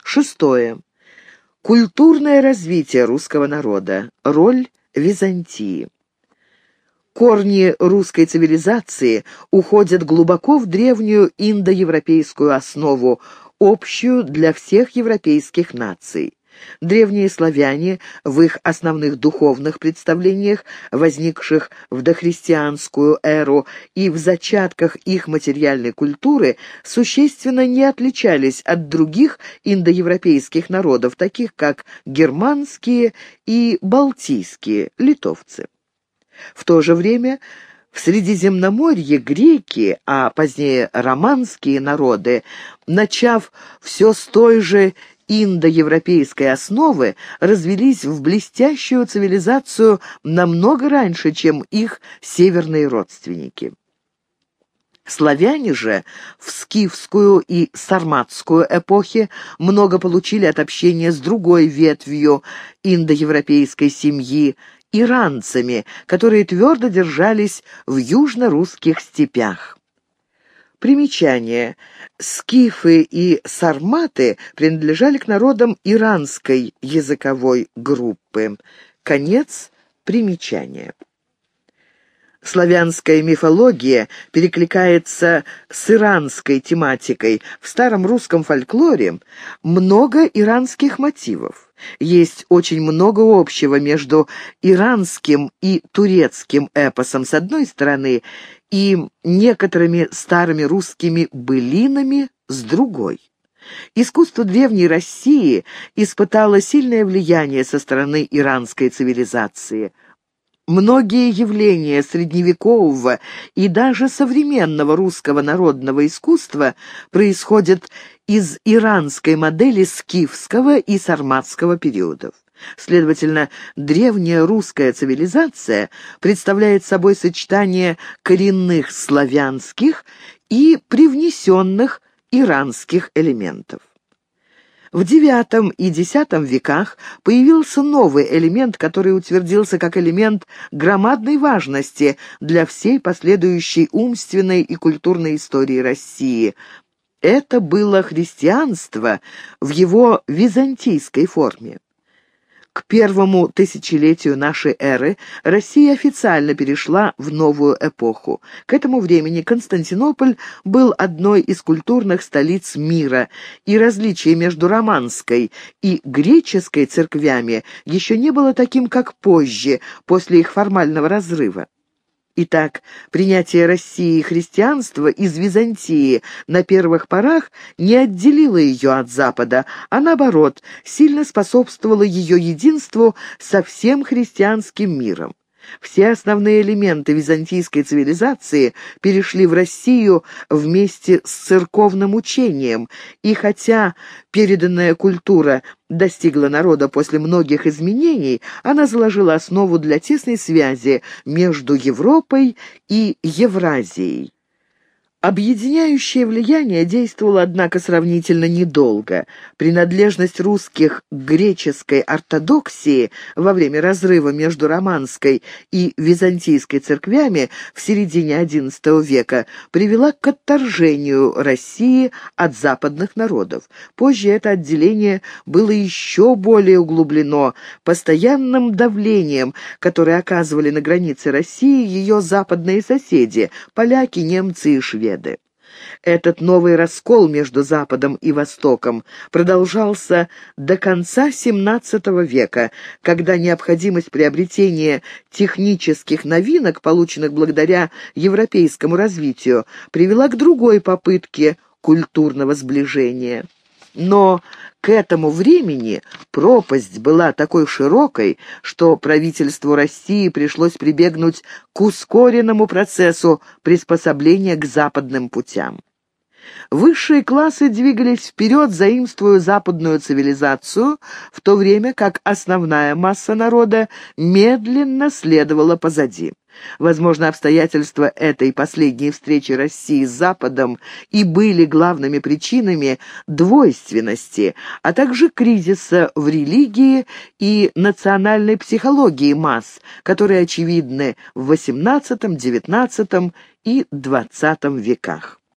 Шестое. Культурное развитие русского народа. Роль Византии. Корни русской цивилизации уходят глубоко в древнюю индоевропейскую основу, общую для всех европейских наций. Древние славяне в их основных духовных представлениях, возникших в дохристианскую эру и в зачатках их материальной культуры, существенно не отличались от других индоевропейских народов, таких как германские и балтийские литовцы. В то же время в Средиземноморье греки, а позднее романские народы, начав все с той же индоевропейской основы, развились в блестящую цивилизацию намного раньше, чем их северные родственники. Славяне же в скифскую и сарматскую эпохи много получили от общения с другой ветвью индоевропейской семьи, иранцами, которые твердо держались в южно-русских степях. Примечание. Скифы и сарматы принадлежали к народам иранской языковой группы. Конец примечания. Славянская мифология перекликается с иранской тематикой. В старом русском фольклоре много иранских мотивов. Есть очень много общего между иранским и турецким эпосом с одной стороны и некоторыми старыми русскими былинами с другой. Искусство Древней России испытало сильное влияние со стороны иранской цивилизации. Многие явления средневекового и даже современного русского народного искусства происходят из иранской модели скифского и сарматского периодов. Следовательно, древняя русская цивилизация представляет собой сочетание коренных славянских и привнесенных иранских элементов. В IX и X веках появился новый элемент, который утвердился как элемент громадной важности для всей последующей умственной и культурной истории России. Это было христианство в его византийской форме. К первому тысячелетию нашей эры Россия официально перешла в новую эпоху. К этому времени Константинополь был одной из культурных столиц мира, и различие между романской и греческой церквями еще не было таким, как позже, после их формального разрыва. Итак, принятие России христианства из Византии на первых порах не отделило ее от Запада, а наоборот, сильно способствовало ее единству со всем христианским миром. Все основные элементы византийской цивилизации перешли в Россию вместе с церковным учением, и хотя переданная культура достигла народа после многих изменений, она заложила основу для тесной связи между Европой и Евразией. Объединяющее влияние действовало, однако, сравнительно недолго. Принадлежность русских к греческой ортодоксии во время разрыва между романской и византийской церквями в середине XI века привела к отторжению России от западных народов. Позже это отделение было еще более углублено постоянным давлением, которое оказывали на границе России ее западные соседи – поляки, немцы и шведы. Этот новый раскол между Западом и Востоком продолжался до конца XVII века, когда необходимость приобретения технических новинок, полученных благодаря европейскому развитию, привела к другой попытке культурного сближения. Но к этому времени пропасть была такой широкой, что правительству России пришлось прибегнуть к ускоренному процессу приспособления к западным путям. Высшие классы двигались вперед, заимствуя западную цивилизацию, в то время как основная масса народа медленно следовала позади. Возможно, обстоятельства этой последней встречи России с Западом и были главными причинами двойственности, а также кризиса в религии и национальной психологии масс, которые очевидны в XVIII, XIX и XX веках.